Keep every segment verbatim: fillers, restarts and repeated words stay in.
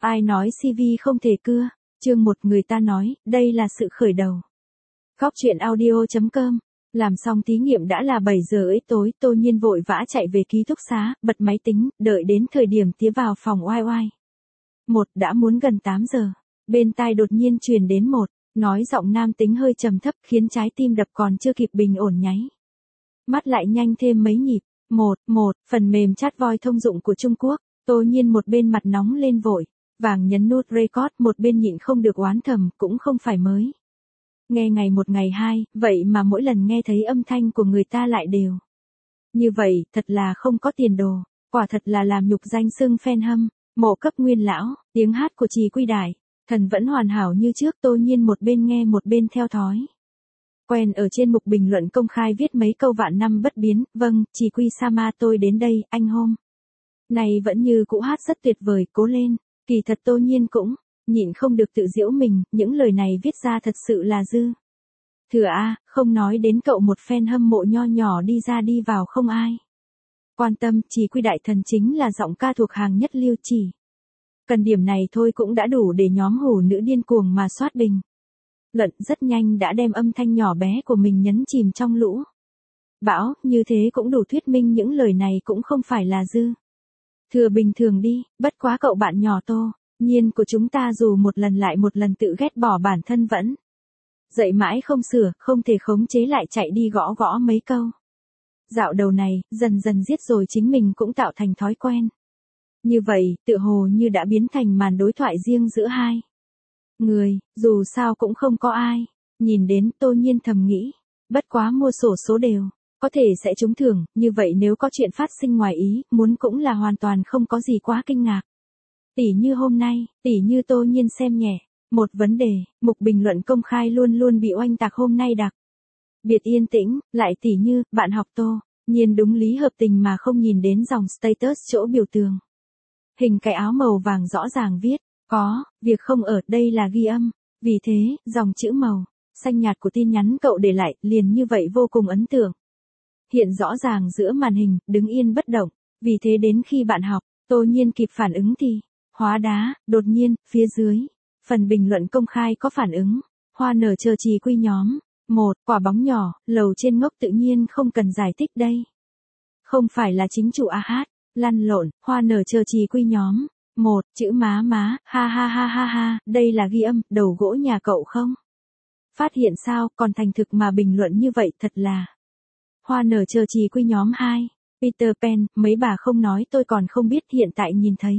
Ai nói xê vê không thể cưa? Chương một người ta nói, đây là sự khởi đầu. Góc truyện audio chấm com. Làm xong thí nghiệm đã là bảy giờ rưỡi tối, Tô Nhiên vội vã chạy về ký túc xá, bật máy tính, đợi đến thời điểm tía vào phòng oai oai. Một đã muốn gần tám giờ. Bên tai đột nhiên truyền đến một, nói giọng nam tính hơi trầm thấp khiến trái tim đập còn chưa kịp bình ổn nháy. Mắt lại nhanh thêm mấy nhịp. Một, một, phần mềm chat voice thông dụng của Trung Quốc. Tô Nhiên một bên mặt nóng lên vội, vàng nhấn nút record, một bên nhịn không được oán thầm, cũng không phải mới. Nghe ngày một ngày hai, vậy mà mỗi lần nghe thấy âm thanh của người ta lại đều. Như vậy, thật là không có tiền đồ, quả thật là làm nhục danh xưng fan hâm, mộ cấp nguyên lão, tiếng hát của Trì Quy Đại, thần vẫn hoàn hảo như trước. Tô Nhiên một bên nghe một bên theo thói. Quen ở trên mục bình luận công khai viết mấy câu vạn năm bất biến, vâng, Trì Quy Sama tôi đến đây, anh hôm này vẫn như cũ hát rất tuyệt vời, cố lên. Kỳ thật Tô Nhiên cũng nhịn không được tự giễu mình, những lời này viết ra thật sự là dư thừa a, không nói đến cậu một fan hâm mộ nho nhỏ đi ra đi vào không ai quan tâm. Trì Quy Đại thần chính là giọng ca thuộc hàng nhất lưu, chỉ cần điểm này thôi cũng đã đủ để nhóm hủ nữ điên cuồng mà soát bình luận, rất nhanh đã đem âm thanh nhỏ bé của mình nhấn chìm trong lũ bão. Như thế cũng đủ thuyết minh những lời này cũng không phải là dư thừa bình thường đi. Bất quá cậu bạn nhỏ Tô Nhiên của chúng ta dù một lần lại một lần tự ghét bỏ bản thân vẫn dậy mãi không sửa, không thể khống chế lại chạy đi gõ gõ mấy câu. Dạo đầu này, dần dần giết rồi chính mình cũng tạo thành thói quen. Như vậy, tựa hồ như đã biến thành màn đối thoại riêng giữa hai người, dù sao cũng không có ai nhìn đến. Tô Nhiên thầm nghĩ, bất quá mua sổ số đều có thể sẽ trúng thưởng, như vậy nếu có chuyện phát sinh ngoài ý muốn cũng là hoàn toàn không có gì quá kinh ngạc. Tỉ như hôm nay, tỉ như Tô Nhiên xem nhẹ một vấn đề, mục bình luận công khai luôn luôn bị oanh tạc hôm nay đặc biệt yên tĩnh. Lại tỉ như, bạn học Tô Nhiên đúng lý hợp tình mà không nhìn đến dòng status chỗ biểu tượng hình cái áo màu vàng rõ ràng viết, có việc không ở đây là ghi âm. Vì thế, dòng chữ màu xanh nhạt của tin nhắn cậu để lại liền như vậy vô cùng ấn tượng, hiện rõ ràng giữa màn hình, đứng yên bất động. Vì thế đến khi bạn học Tô Nhiên kịp phản ứng thì hóa đá. Đột nhiên, phía dưới phần bình luận công khai có phản ứng, hoa nở chờ Trì Quy nhóm. Một, quả bóng nhỏ, lầu trên ngốc tự nhiên không cần giải thích đây. Không phải là chính chủ a hát, lăn lộn, hoa nở chờ Trì Quy nhóm. Một, chữ má má, ha ha ha ha ha, đây là ghi âm, đầu gỗ nhà cậu không? Phát hiện sao, còn thành thực mà bình luận như vậy, thật là. Hoa nở chờ Trì Quy nhóm. Hai, Peter Pan, mấy bà không nói tôi còn không biết, hiện tại nhìn thấy.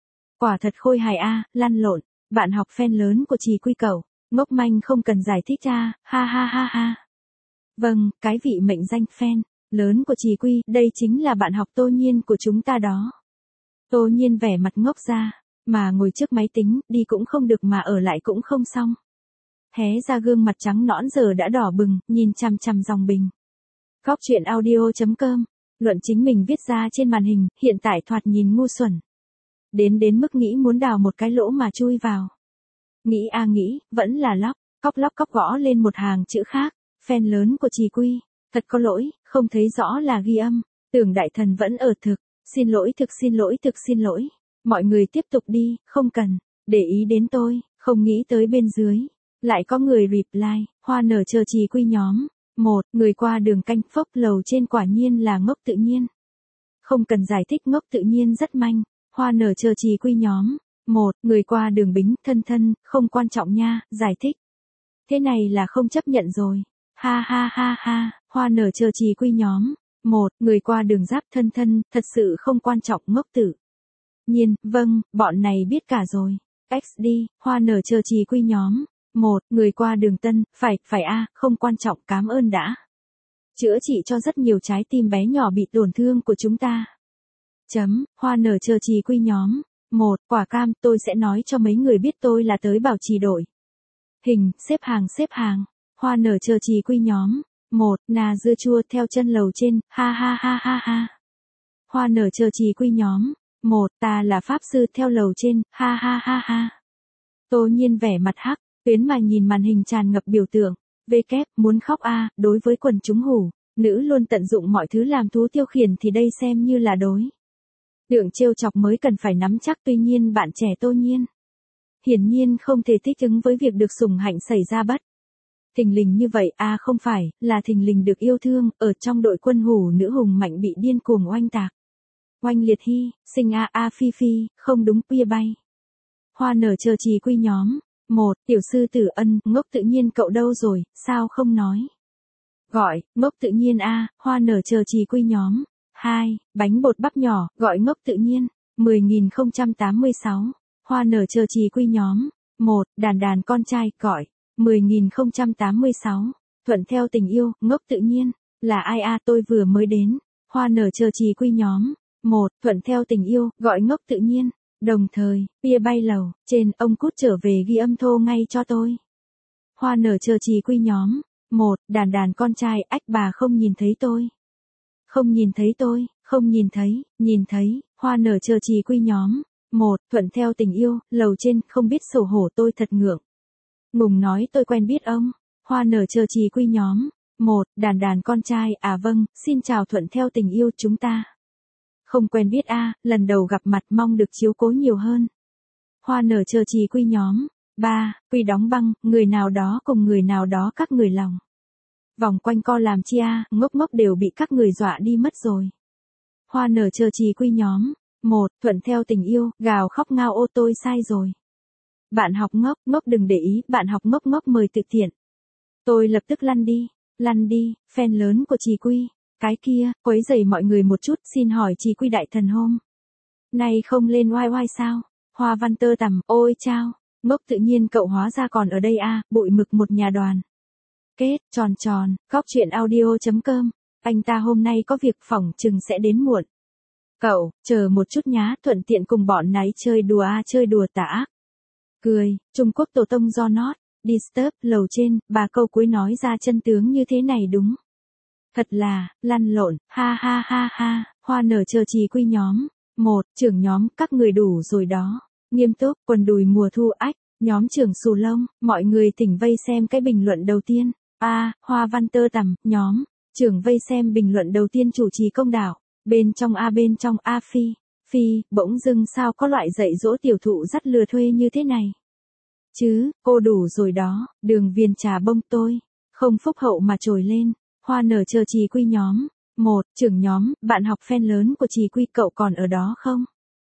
Quả thật khôi hài a, lăn lộn, bạn học fan lớn của Trì Quy cậu, ngốc manh không cần giải thích a, ha ha ha ha. Vâng, cái vị mệnh danh fan lớn của Trì Quy, đây chính là bạn học Tô Nhiên của chúng ta đó. Tô Nhiên vẻ mặt ngốc ra, mà ngồi trước máy tính, đi cũng không được mà ở lại cũng không xong. Hé ra gương mặt trắng nõn giờ đã đỏ bừng, nhìn chằm chằm dòng bình. Góc truyện audio chấm com, luận chính mình viết ra trên màn hình, hiện tại thoạt nhìn ngu xuẩn. Đến đến mức nghĩ muốn đào một cái lỗ mà chui vào. Nghĩ a nghĩ, vẫn là lóc, cóc lóc cóc gõ lên một hàng chữ khác, fan lớn của Trì Quy, thật có lỗi, không thấy rõ là ghi âm, tưởng đại thần vẫn ở thực, xin lỗi thực xin lỗi thực xin lỗi, mọi người tiếp tục đi, không cần để ý đến tôi. Không nghĩ tới bên dưới lại có người reply, hoa nở chờ Trì Quy nhóm. Một, người qua đường canh phốc, lầu trên quả nhiên là ngốc tự nhiên. Không cần giải thích, ngốc tự nhiên rất manh, hoa nở chờ Trì Quy nhóm. Một, người qua đường bính, thân thân, không quan trọng nha, giải thích. Thế này là không chấp nhận rồi. Ha ha ha ha, hoa nở chờ Trì Quy nhóm. Một, người qua đường giáp, thân thân, thật sự không quan trọng, ngốc tự nhiên, vâng, bọn này biết cả rồi. ích đi, hoa nở chờ Trì Quy nhóm. Một, người qua đường tân, phải, phải a, không quan trọng, cảm ơn đã. Chữa trị cho rất nhiều trái tim bé nhỏ bị tổn thương của chúng ta. Chấm, hoa nở chờ Trì Quy nhóm. Một, quả cam, tôi sẽ nói cho mấy người biết tôi là tới bảo trì đổi hình, xếp hàng xếp hàng. Hoa nở chờ Trì Quy nhóm. Một, nà dưa chua theo chân lầu trên, ha ha ha ha ha. Hoa nở chờ Trì Quy nhóm. Một, ta là pháp sư theo lầu trên, ha ha ha ha. Tô Nhiên vẻ mặt hắc, tuyến mà nhìn màn hình tràn ngập biểu tượng, vê kép, muốn khóc a, đối với quần chúng hủ nữ luôn tận dụng mọi thứ làm thú tiêu khiển thì đây xem như là đối Tượng trêu chọc mới cần phải nắm chắc, tuy nhiên bạn trẻ Tô Nhiên hiển nhiên không thể thích ứng với việc được sủng hạnh xảy ra bất thình lình như vậy, à không phải, là thình lình được yêu thương, ở trong đội quân hủ nữ hùng mạnh bị điên cuồng oanh tạc. Oanh liệt hy, sinh a a phi phi, không đúng bia bay. Hoa nở chờ trì quy nhóm. Một, tiểu sư tử Ân, ngốc tự nhiên cậu đâu rồi, sao không nói? Gọi, ngốc tự nhiên a, hoa nở chờ trì quy nhóm. Hai, bánh bột bắp nhỏ, gọi ngốc tự nhiên. mười nghìn không trăm tám mươi sáu, hoa nở chờ trì quy nhóm. Một, đàn đàn con trai, gọi. mười nghìn không trăm tám mươi sáu, thuận theo tình yêu, ngốc tự nhiên. Là ai a, tôi vừa mới đến. Hoa nở chờ trì quy nhóm. Một, thuận theo tình yêu, gọi ngốc tự nhiên. Đồng thời, bia bay lầu, trên, ông cút trở về ghi âm thô ngay cho tôi. Hoa nở chờ trì quy nhóm. Một, đàn đàn con trai, ách bà không nhìn thấy tôi. Không nhìn thấy tôi, không nhìn thấy, nhìn thấy, hoa nở chờ trì quy nhóm. Một, thuận theo tình yêu, lầu trên, không biết xấu hổ tôi thật ngượng. Ngùng nói tôi quen biết ông. Hoa nở chờ trì quy nhóm. Một, đàn đàn con trai, à vâng, xin chào thuận theo tình yêu chúng ta. Không quen biết a, lần đầu gặp mặt mong được chiếu cố nhiều hơn. Hoa nở chờ trì quy nhóm. Ba, quy đóng băng, người nào đó cùng người nào đó các người lòng. Vòng quanh co làm chi a, ngốc ngốc đều bị các người dọa đi mất rồi. Hoa nở chờ trì quy nhóm. Một, thuận theo tình yêu, gào khóc ngao ô tôi sai rồi. Bạn học ngốc, ngốc đừng để ý, bạn học ngốc ngốc mời tự thiện. Tôi lập tức lăn đi, lăn đi, fan lớn của trì quy. Cái kia, quấy rầy mọi người một chút, xin hỏi trì quy đại thần hôm nay không lên oai oai sao? Hoa văn tơ tằm, ôi chao, ngốc tự nhiên cậu hóa ra còn ở đây a, bụi mực một nhà đoàn. Kết, tròn tròn, góc chuyện audio chấm com, anh ta hôm nay có việc phỏng chừng sẽ đến muộn. Cậu, chờ một chút nhá, thuận tiện cùng bọn nấy chơi đùa a, chơi đùa tả ác. Cười, Trung Quốc tổ tông do not, disturb, lầu trên, bà câu cuối nói ra chân tướng như thế này đúng. Thật là, lăn lộn, ha ha ha ha, hoa nở chờ trì quy nhóm. Một, trưởng nhóm, các người đủ rồi đó. Nghiêm túc, quần đùi mùa thu ách, nhóm trưởng xù lông, mọi người thỉnh vây xem cái bình luận đầu tiên. A, hoa văn tơ tằm, nhóm, trưởng vây xem bình luận đầu tiên chủ trì công đạo. Bên trong A bên trong A phi, phi, bỗng dưng sao có loại dạy dỗ tiểu thụ dắt lừa thuê như thế này. Chứ, cô đủ rồi đó, đường viền trà bông tôi, không phúc hậu mà trồi lên. Hoa nở chờ trì quy nhóm. Một, trưởng nhóm, bạn học fan lớn của trì quy cậu còn ở đó không?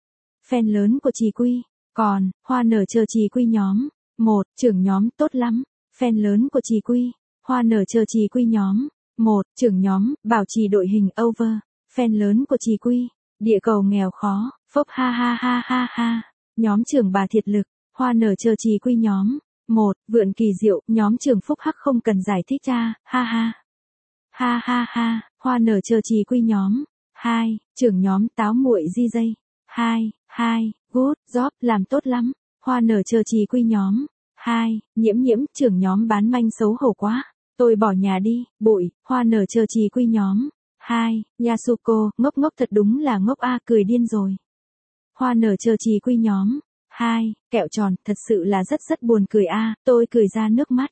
Fan lớn của trì quy, còn, hoa nở chờ trì quy nhóm. Một, trưởng nhóm, tốt lắm. Fan lớn của trì quy, hoa nở chờ trì quy nhóm. Một, trưởng nhóm, bảo trì đội hình over. Fan lớn của trì quy, địa cầu nghèo khó, phốc ha ha ha ha ha. Nhóm trưởng bà thiệt lực, hoa nở chờ trì quy nhóm. Một, vượn kỳ diệu, nhóm trưởng phúc hắc không cần giải thích cha, ha ha. Ha ha ha, hoa nở chờ trì quy nhóm. Hai, trưởng nhóm táo muội di dây. Hai, hai, good job, làm tốt lắm. Hoa nở chờ trì quy nhóm. Hai, nhiễm nhiễm, trưởng nhóm bán manh xấu hổ quá. Tôi bỏ nhà đi, bụi, hoa nở chờ trì quy nhóm. Hai, Yasuko, ngốc ngốc thật đúng là ngốc a, cười điên rồi. Hoa nở chờ trì quy nhóm. Hai, kẹo tròn, thật sự là rất rất buồn cười a, tôi cười ra nước mắt.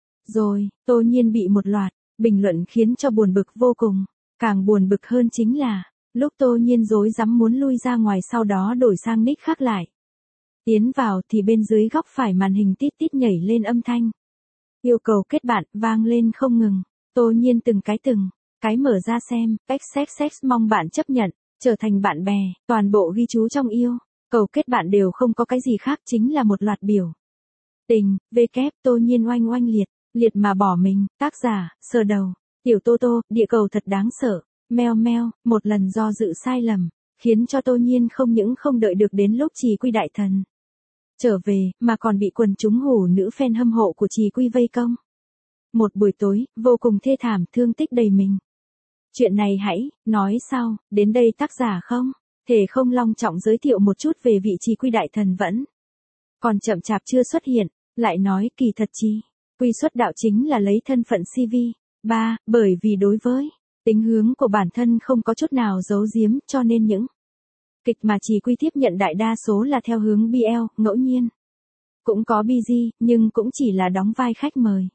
Rồi, Tô Nhiên bị một loạt bình luận khiến cho buồn bực vô cùng. Càng buồn bực hơn chính là, lúc Tô Nhiên rối rắm muốn lui ra ngoài sau đó đổi sang nick khác lại. Tiến vào thì bên dưới góc phải màn hình tít tít nhảy lên âm thanh. Yêu cầu kết bạn vang lên không ngừng. Tô Nhiên từng cái từng cái mở ra xem, xxx mong bạn chấp nhận, trở thành bạn bè, toàn bộ ghi chú trong yêu. Cầu kết bạn đều không có cái gì khác chính là một loạt biểu tình, v kép Tô Nhiên oanh oanh liệt. Liệt mà bỏ mình, tác giả, sờ đầu, tiểu Tô Tô, địa cầu thật đáng sợ, meo meo, một lần do dự sai lầm, khiến cho Tô Nhiên không những không đợi được đến lúc trì quy đại thần trở về, mà còn bị quần chúng hủ nữ fan hâm hộ của trì quy vây công. Một buổi tối, vô cùng thê thảm, thương tích đầy mình. Chuyện này hãy, nói sau, đến đây tác giả không, thể không long trọng giới thiệu một chút về vị trì quy đại thần vẫn còn chậm chạp chưa xuất hiện, lại nói kỳ thật trì quy xuất đạo chính là lấy thân phận xê vê. Ba, bởi vì đối với tính hướng của bản thân không có chút nào giấu giếm cho nên những kịch mà trì quy tiếp nhận đại đa số là theo hướng bê lờ, ngẫu nhiên. Cũng có bê giê, nhưng cũng chỉ là đóng vai khách mời.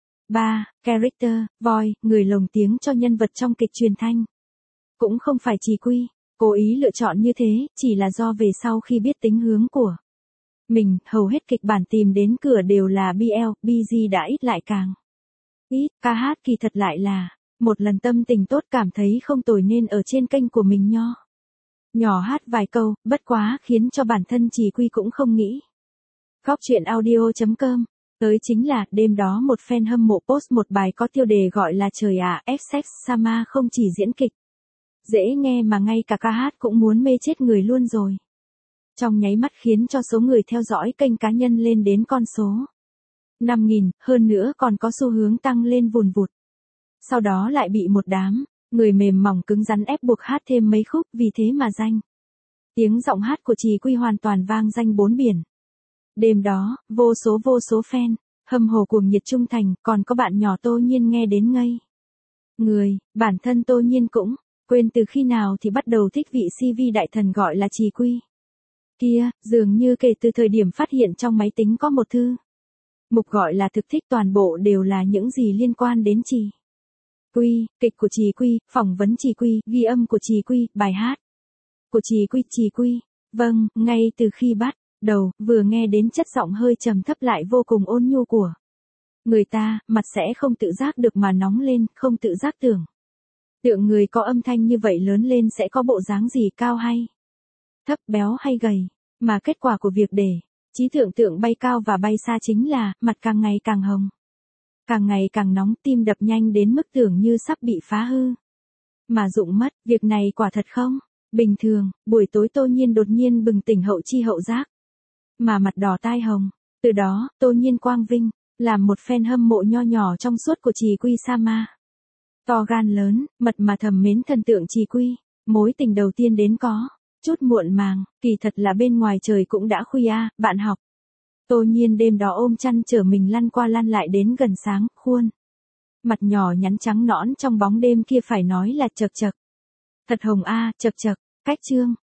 Ba, character, voice, người lồng tiếng cho nhân vật trong kịch truyền thanh. Cũng không phải trì quy, Cố ý lựa chọn như thế, chỉ là do về sau khi biết tính hướng của mình, hầu hết kịch bản tìm đến cửa đều là bê lờ, bê giê đã ít lại càng ít, ca hát kỳ thật lại là một lần tâm tình tốt cảm thấy không tồi nên ở trên kênh của mình nho nhỏ hát vài câu, bất quá khiến cho bản thân Trì Quy cũng không nghĩ. Góc truyện audio chấm com. Tới chính là, đêm đó một fan hâm mộ post một bài có tiêu đề gọi là Trời à, ép ích Sama không chỉ diễn kịch dễ nghe mà ngay cả ca hát cũng muốn mê chết người luôn rồi. Trong nháy mắt khiến cho số người theo dõi kênh cá nhân lên đến con số năm nghìn, hơn nữa còn có xu hướng tăng lên vùn vụt. Sau đó lại bị một đám người mềm mỏng cứng rắn ép buộc hát thêm mấy khúc, vì thế mà danh tiếng giọng hát của Trì Quy hoàn toàn vang danh bốn biển. Đêm đó, vô số vô số fan hâm mộ cuồng nhiệt trung thành, còn có bạn nhỏ Tô Nhiên nghe đến ngây người, bản thân Tô Nhiên cũng quên từ khi nào thì bắt đầu thích vị xê vê đại thần gọi là Trì Quy kia, dường như kể từ thời điểm phát hiện trong máy tính có một thư mục gọi là thực thích, toàn bộ đều là những gì liên quan đến Trì Quy, kịch của Trì Quy, phỏng vấn Trì Quy, ghi âm của Trì Quy, bài hát của Trì Quy, Trì Quy. Vâng, ngay từ khi bắt đầu, vừa nghe đến chất giọng hơi trầm thấp lại vô cùng ôn nhu của người ta, mặt sẽ không tự giác được mà nóng lên, không tự giác tưởng tượng người có âm thanh như vậy lớn lên sẽ có bộ dáng gì, cao hay thấp, béo hay gầy, mà kết quả của việc để trí tưởng tượng bay cao và bay xa chính là, mặt càng ngày càng hồng, càng ngày càng nóng, tim đập nhanh đến mức tưởng như sắp bị phá hư mà rụng mất. Việc này quả thật không bình thường. Buổi tối Tô Nhiên đột nhiên bừng tỉnh hậu chi hậu giác, mà mặt đỏ tai hồng. Từ đó, Tô Nhiên quang vinh, làm một fan hâm mộ nho nhỏ trong suốt của Trì Quy Sama. To gan lớn, mật mà thầm mến thần tượng Trì Quy. Mối tình đầu tiên đến có chút muộn màng, kỳ thật là bên ngoài trời cũng đã khuya, bạn học. Tô Nhiên đêm đó ôm chăn chở mình lăn qua lăn lại đến gần sáng, khuôn mặt nhỏ nhắn trắng nõn trong bóng đêm kia phải nói là chật chật. Thật hồng a, chật chật. Cách chương